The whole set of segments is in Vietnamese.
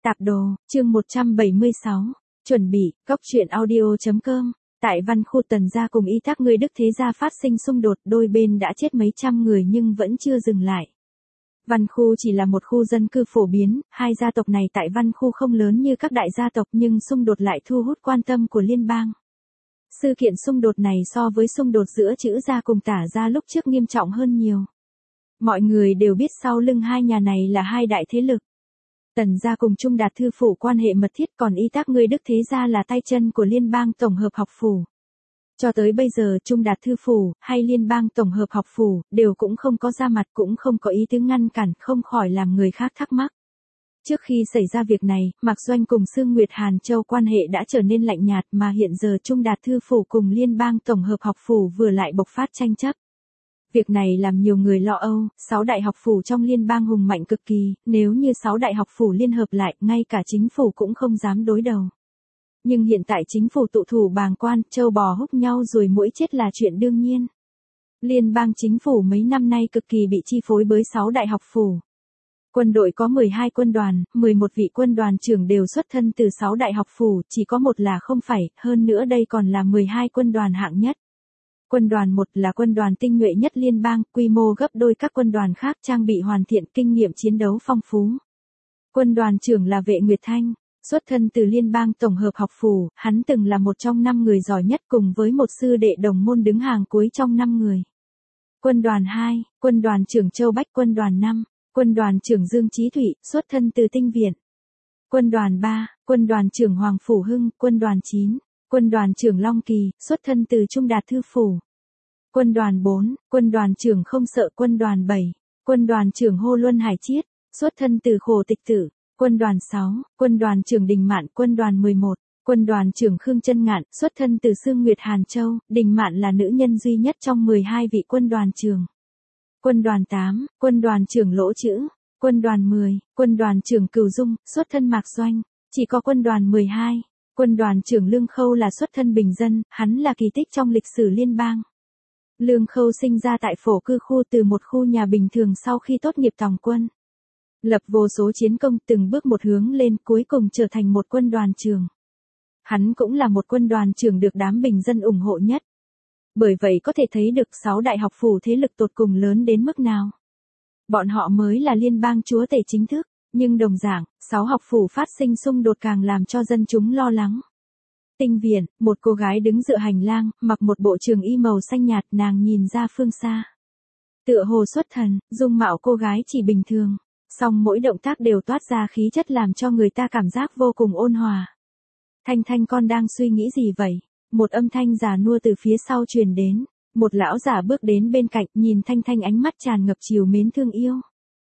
Tạp đồ, chương 176. Chuẩn bị, cốc truyện audio.com. Tại Văn Khu Tần gia cùng Y Thác người Đức Thế gia phát sinh xung đột, đôi bên đã chết mấy trăm người nhưng vẫn chưa dừng lại. Văn Khu chỉ là một khu dân cư phổ biến, hai gia tộc này tại Văn Khu không lớn như các đại gia tộc nhưng xung đột lại thu hút quan tâm của liên bang. Sự kiện xung đột này so với xung đột giữa Trữ gia cùng Tả gia lúc trước nghiêm trọng hơn nhiều. Mọi người đều biết sau lưng hai nhà này là hai đại thế lực. Tần gia cùng Trung Đạt Thư phủ quan hệ mật thiết, còn Y Thác người Đức Thế gia là tay chân của Liên bang Tổng hợp học phủ. Cho tới bây giờ Trung Đạt Thư phủ, hay Liên bang Tổng hợp học phủ, đều cũng không có ra mặt, cũng không có ý tứ ngăn cản, không khỏi làm người khác thắc mắc. Trước khi xảy ra việc này, Mạc Doanh cùng Sương Nguyệt Hàn Châu quan hệ đã trở nên lạnh nhạt, mà hiện giờ Trung Đạt Thư phủ cùng Liên bang Tổng hợp học phủ vừa lại bộc phát tranh chấp. Việc này làm nhiều người lo âu, 6 đại học phủ trong liên bang hùng mạnh cực kỳ, nếu như 6 đại học phủ liên hợp lại, ngay cả chính phủ cũng không dám đối đầu. Nhưng hiện tại chính phủ tụ thủ bàng quan, trâu bò húc nhau rồi muỗi chết là chuyện đương nhiên. Liên bang chính phủ mấy năm nay cực kỳ bị chi phối bởi 6 đại học phủ. Quân đội có 12 quân đoàn, 11 vị quân đoàn trưởng đều xuất thân từ 6 đại học phủ, chỉ có một là không phải, hơn nữa đây còn là 12 quân đoàn hạng nhất. Quân đoàn 1 là quân đoàn tinh nhuệ nhất liên bang, quy mô gấp đôi các quân đoàn khác, trang bị hoàn thiện, kinh nghiệm chiến đấu phong phú. Quân đoàn trưởng là Vệ Nguyệt Thanh, xuất thân từ Liên bang Tổng hợp học phủ, hắn từng là một trong 5 người giỏi nhất cùng với một sư đệ đồng môn đứng hàng cuối trong 5 người. Quân đoàn 2, quân đoàn trưởng Châu Bách. Quân đoàn 5, quân đoàn trưởng Dương Chí Thụy, xuất thân từ Tinh viện. Quân đoàn 3, quân đoàn trưởng Hoàng Phủ Hưng. Quân đoàn 9, quân đoàn trưởng Long Kỳ, xuất thân từ Trung Đạt Thư phủ. Quân đoàn 4, quân đoàn trưởng Không Sợ. Quân đoàn 7, quân đoàn trưởng Hô Luân Hải Chiết, xuất thân từ Khổ Tịch Tử. Quân đoàn 6, quân đoàn trưởng Đình Mạn. Quân đoàn 11, quân đoàn trưởng Khương Chân Ngạn, xuất thân từ Sương Nguyệt Hàn Châu. Đình Mạn là nữ nhân duy nhất trong 12 vị quân đoàn trưởng. Quân đoàn 8, quân đoàn trưởng Lỗ Chữ. Quân đoàn 10, quân đoàn trưởng Cửu Dung, xuất thân Mạc Doanh. Chỉ có quân đoàn 12, quân đoàn trưởng Lương Khâu là xuất thân bình dân, hắn là kỳ tích trong lịch sử liên bang. Lương Khâu sinh ra tại Phổ Cư khu, từ một khu nhà bình thường sau khi tốt nghiệp tòng quân. Lập vô số chiến công, từng bước một hướng lên, cuối cùng trở thành một quân đoàn trưởng. Hắn cũng là một quân đoàn trưởng được đám bình dân ủng hộ nhất. Bởi vậy có thể thấy được 6 đại học phủ thế lực tột cùng lớn đến mức nào. Bọn họ mới là liên bang chúa tể chính thức, nhưng đồng dạng, 6 học phủ phát sinh xung đột càng làm cho dân chúng lo lắng. Tinh viện, một cô gái đứng dựa hành lang, mặc một bộ trường y màu xanh nhạt, nàng nhìn ra phương xa. Tựa hồ xuất thần, dung mạo cô gái chỉ bình thường, song mỗi động tác đều toát ra khí chất làm cho người ta cảm giác vô cùng ôn hòa. Thanh Thanh, con đang suy nghĩ gì vậy? Một âm thanh già nua từ phía sau truyền đến. Một lão giả bước đến bên cạnh, nhìn Thanh Thanh ánh mắt tràn ngập trìu mến thương yêu.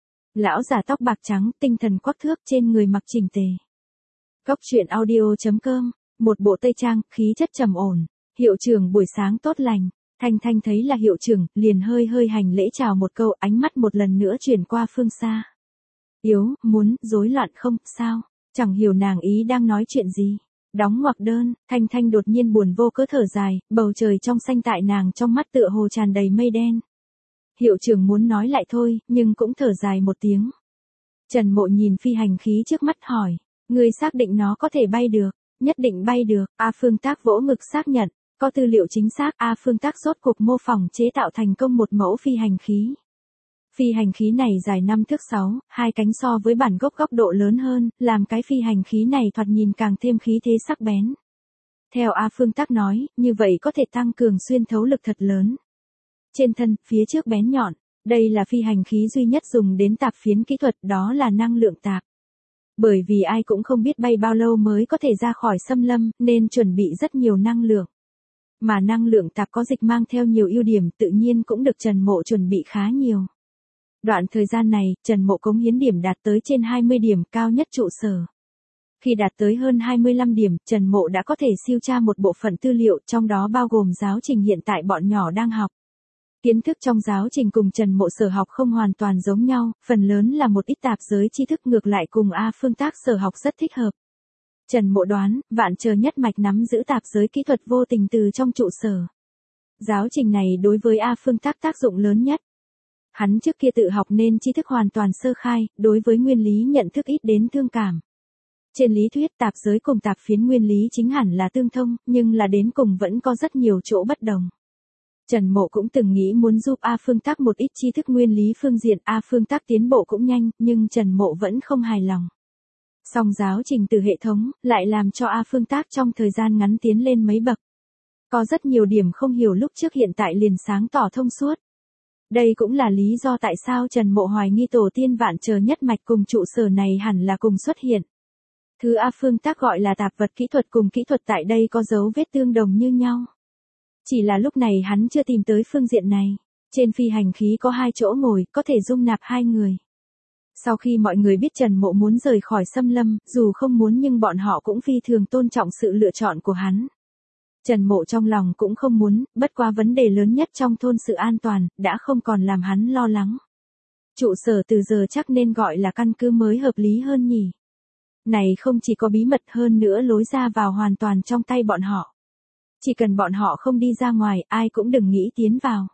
Lão giả tóc bạc trắng, tinh thần quắc thước, trên người mặc chỉnh tề. Cốc truyện audio.com. Một bộ tây trang, khí chất trầm ổn. Hiệu trưởng buổi sáng tốt lành. Thanh Thanh thấy là hiệu trưởng, liền hơi hơi hành lễ chào một câu, ánh mắt một lần nữa chuyển qua phương xa. Yếu, muốn, rối loạn không, sao? Chẳng hiểu nàng ý đang nói chuyện gì. Đóng ngoặc đơn, Thanh Thanh đột nhiên buồn vô cớ thở dài, bầu trời trong xanh tại nàng trong mắt tựa hồ tràn đầy mây đen. Hiệu trưởng muốn nói lại thôi, nhưng cũng thở dài một tiếng. Trần Mộ nhìn phi hành khí trước mắt hỏi, ngươi xác định nó có thể bay được? Nhất định bay được. A Phương Tác vỗ ngực xác nhận, có tư liệu chính xác. A Phương Tác rốt cuộc mô phỏng chế tạo thành công một mẫu phi hành khí. Phi hành khí này dài 5 thước 6, hai cánh so với bản gốc góc độ lớn hơn, làm cái phi hành khí này thoạt nhìn càng thêm khí thế sắc bén. Theo A Phương Tác nói, như vậy có thể tăng cường xuyên thấu lực thật lớn. Trên thân, phía trước bén nhọn, đây là phi hành khí duy nhất dùng đến tạp phiến kỹ thuật, đó là năng lượng tạp. Bởi vì ai cũng không biết bay bao lâu mới có thể ra khỏi xâm lâm, nên chuẩn bị rất nhiều năng lượng. Mà năng lượng tạp có dịch mang theo nhiều ưu điểm, tự nhiên cũng được Trần Mộ chuẩn bị khá nhiều. Đoạn thời gian này, Trần Mộ cống hiến điểm đạt tới trên 20 điểm, cao nhất trụ sở. Khi đạt tới hơn 25 điểm, Trần Mộ đã có thể siêu tra một bộ phận tư liệu, trong đó bao gồm giáo trình hiện tại bọn nhỏ đang học. Kiến thức trong giáo trình cùng Trần Mộ sở học không hoàn toàn giống nhau, phần lớn là một ít tạp giới tri thức, ngược lại cùng A Phương Tác sở học rất thích hợp. Trần Mộ đoán, Vạn Chờ nhất mạch nắm giữ tạp giới kỹ thuật vô tình từ trong trụ sở. Giáo trình này đối với A Phương Tác tác dụng lớn nhất. Hắn trước kia tự học nên tri thức hoàn toàn sơ khai, đối với nguyên lý nhận thức ít đến thương cảm. Trên lý thuyết tạp giới cùng tạp phiến nguyên lý chính hẳn là tương thông, nhưng là đến cùng vẫn có rất nhiều chỗ bất đồng. Trần Mộ cũng từng nghĩ muốn giúp A Phương Tác một ít tri thức nguyên lý phương diện, A Phương Tác tiến bộ cũng nhanh, nhưng Trần Mộ vẫn không hài lòng. Song giáo trình từ hệ thống, lại làm cho A Phương Tác trong thời gian ngắn tiến lên mấy bậc. Có rất nhiều điểm không hiểu lúc trước hiện tại liền sáng tỏ thông suốt. Đây cũng là lý do tại sao Trần Mộ hoài nghi tổ tiên vạn chờ nhất mạch cùng trụ sở này hẳn là cùng xuất hiện. Thứ A Phương Tác gọi là tạp vật kỹ thuật cùng kỹ thuật tại đây có dấu vết tương đồng như nhau. Chỉ là lúc này hắn chưa tìm tới phương diện này. Trên phi hành khí có 2 chỗ ngồi, có thể dung nạp 2 người. Sau khi mọi người biết Trần Mộ muốn rời khỏi xâm lâm, dù không muốn nhưng bọn họ cũng phi thường tôn trọng sự lựa chọn của hắn. Trần Mộ trong lòng cũng không muốn, bất quá vấn đề lớn nhất trong thôn sự an toàn, đã không còn làm hắn lo lắng. Trụ sở từ giờ chắc nên gọi là căn cứ mới hợp lý hơn nhỉ. Này không chỉ có bí mật hơn nữa lối ra vào hoàn toàn trong tay bọn họ. Chỉ cần bọn họ không đi ra ngoài, ai cũng đừng nghĩ tiến vào.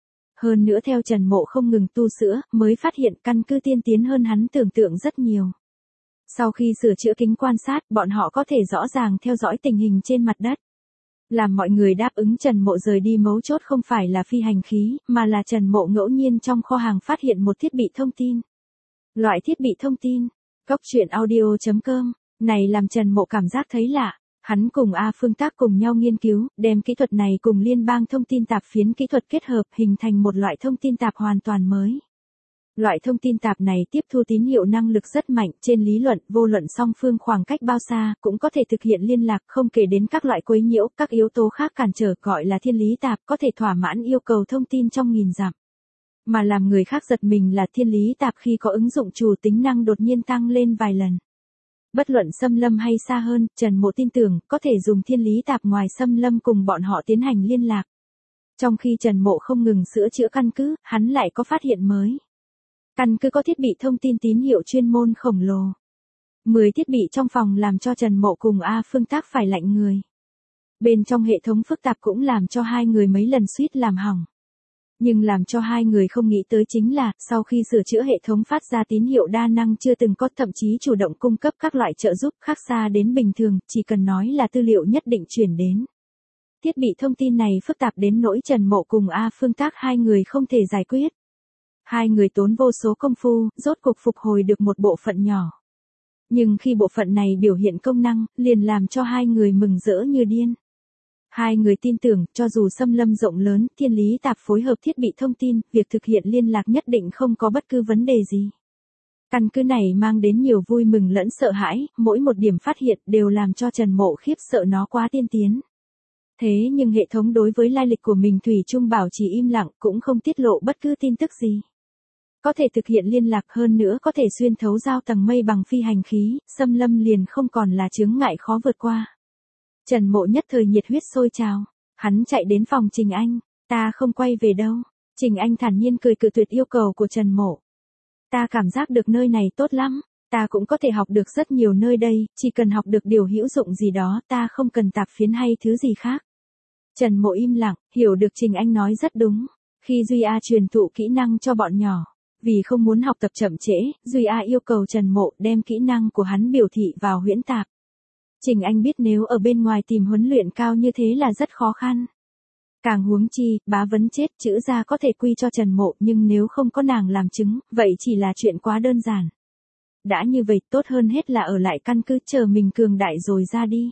Hơn nữa theo Trần Mộ không ngừng tu sửa, mới phát hiện căn cứ tiên tiến hơn hắn tưởng tượng rất nhiều. Sau khi sửa chữa kính quan sát, bọn họ có thể rõ ràng theo dõi tình hình trên mặt đất. Làm mọi người đáp ứng Trần Mộ rời đi mấu chốt không phải là phi hành khí, mà là Trần Mộ ngẫu nhiên trong kho hàng phát hiện một thiết bị thông tin. Loại thiết bị thông tin, Goctruyện.audio.com, này làm Trần Mộ cảm giác thấy lạ. Hắn cùng A Phương Tác cùng nhau nghiên cứu, đem kỹ thuật này cùng liên bang thông tin tạp phiến kỹ thuật kết hợp hình thành một loại thông tin tạp hoàn toàn mới. Loại thông tin tạp này tiếp thu tín hiệu năng lực rất mạnh, trên lý luận, vô luận song phương khoảng cách bao xa, cũng có thể thực hiện liên lạc, không kể đến các loại quấy nhiễu, các yếu tố khác cản trở gọi là thiên lý tạp, có thể thỏa mãn yêu cầu thông tin trong nghìn dặm. Mà làm người khác giật mình là thiên lý tạp khi có ứng dụng chủ tính năng đột nhiên tăng lên vài lần. Bất luận xâm lâm hay xa hơn, Trần Mộ tin tưởng có thể dùng thiên lý tạp ngoài xâm lâm cùng bọn họ tiến hành liên lạc. Trong khi Trần Mộ không ngừng sửa chữa căn cứ, hắn lại có phát hiện mới. Căn cứ có thiết bị thông tin tín hiệu chuyên môn khổng lồ. 10 thiết bị trong phòng làm cho Trần Mộ cùng A Phương Tác phải lạnh người. Bên trong hệ thống phức tạp cũng làm cho 2 người mấy lần suýt làm hỏng. Nhưng làm cho 2 người không nghĩ tới chính là, sau khi sửa chữa hệ thống phát ra tín hiệu đa năng chưa từng có, thậm chí chủ động cung cấp các loại trợ giúp khác xa đến bình thường, chỉ cần nói là tư liệu nhất định chuyển đến. Thiết bị thông tin này phức tạp đến nỗi Trần Mộ cùng A Phương Tác 2 người không thể giải quyết. 2 người tốn vô số công phu, rốt cuộc phục hồi được một bộ phận nhỏ. Nhưng khi bộ phận này biểu hiện công năng, liền làm cho 2 người mừng rỡ như điên. 2 người tin tưởng, cho dù xâm lâm rộng lớn, thiên lý tạp phối hợp thiết bị thông tin, việc thực hiện liên lạc nhất định không có bất cứ vấn đề gì. Căn cứ này mang đến nhiều vui mừng lẫn sợ hãi, mỗi một điểm phát hiện đều làm cho Trần Mộ khiếp sợ nó quá tiên tiến. Thế nhưng hệ thống đối với lai lịch của mình thủy chung bảo trì im lặng, cũng không tiết lộ bất cứ tin tức gì. Có thể thực hiện liên lạc hơn nữa có thể xuyên thấu giao tầng mây bằng phi hành khí, xâm lâm liền không còn là chướng ngại khó vượt qua. Trần Mộ nhất thời nhiệt huyết sôi trào, hắn chạy đến phòng Trình Anh, ta không quay về đâu. Trình Anh thản nhiên cười cự tuyệt yêu cầu của Trần Mộ. Ta cảm giác được nơi này tốt lắm, ta cũng có thể học được rất nhiều nơi đây, chỉ cần học được điều hữu dụng gì đó, ta không cần tạp phiến hay thứ gì khác. Trần Mộ im lặng, hiểu được Trình Anh nói rất đúng. Khi Duy A truyền thụ kỹ năng cho bọn nhỏ, vì không muốn học tập chậm trễ, Duy A yêu cầu Trần Mộ đem kỹ năng của hắn biểu thị vào huyễn tạp. Trình Anh biết nếu ở bên ngoài tìm huấn luyện cao như thế là rất khó khăn. Càng huống chi, bá vấn chết chữ ra có thể quy cho Trần Mộ, nhưng nếu không có nàng làm chứng, vậy chỉ là chuyện quá đơn giản. Đã như vậy, tốt hơn hết là ở lại căn cứ chờ mình cường đại rồi ra đi.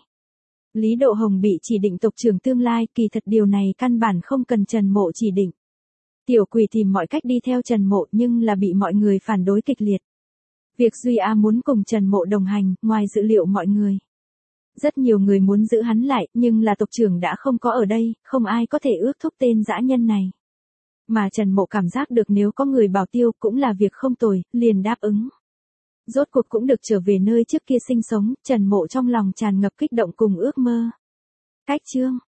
Lý Độ Hồng bị chỉ định tộc trưởng tương lai, kỳ thật điều này căn bản không cần Trần Mộ chỉ định. Tiểu Quỷ tìm mọi cách đi theo Trần Mộ nhưng là bị mọi người phản đối kịch liệt. Việc Duy A muốn cùng Trần Mộ đồng hành, ngoài dữ liệu mọi người. Rất nhiều người muốn giữ hắn lại, nhưng là tộc trưởng đã không có ở đây, không ai có thể ước thúc tên dã nhân này. Mà Trần Mộ cảm giác được nếu có người bảo tiêu cũng là việc không tồi, liền đáp ứng. Rốt cuộc cũng được trở về nơi trước kia sinh sống, Trần Mộ trong lòng tràn ngập kích động cùng ước mơ. Cách chương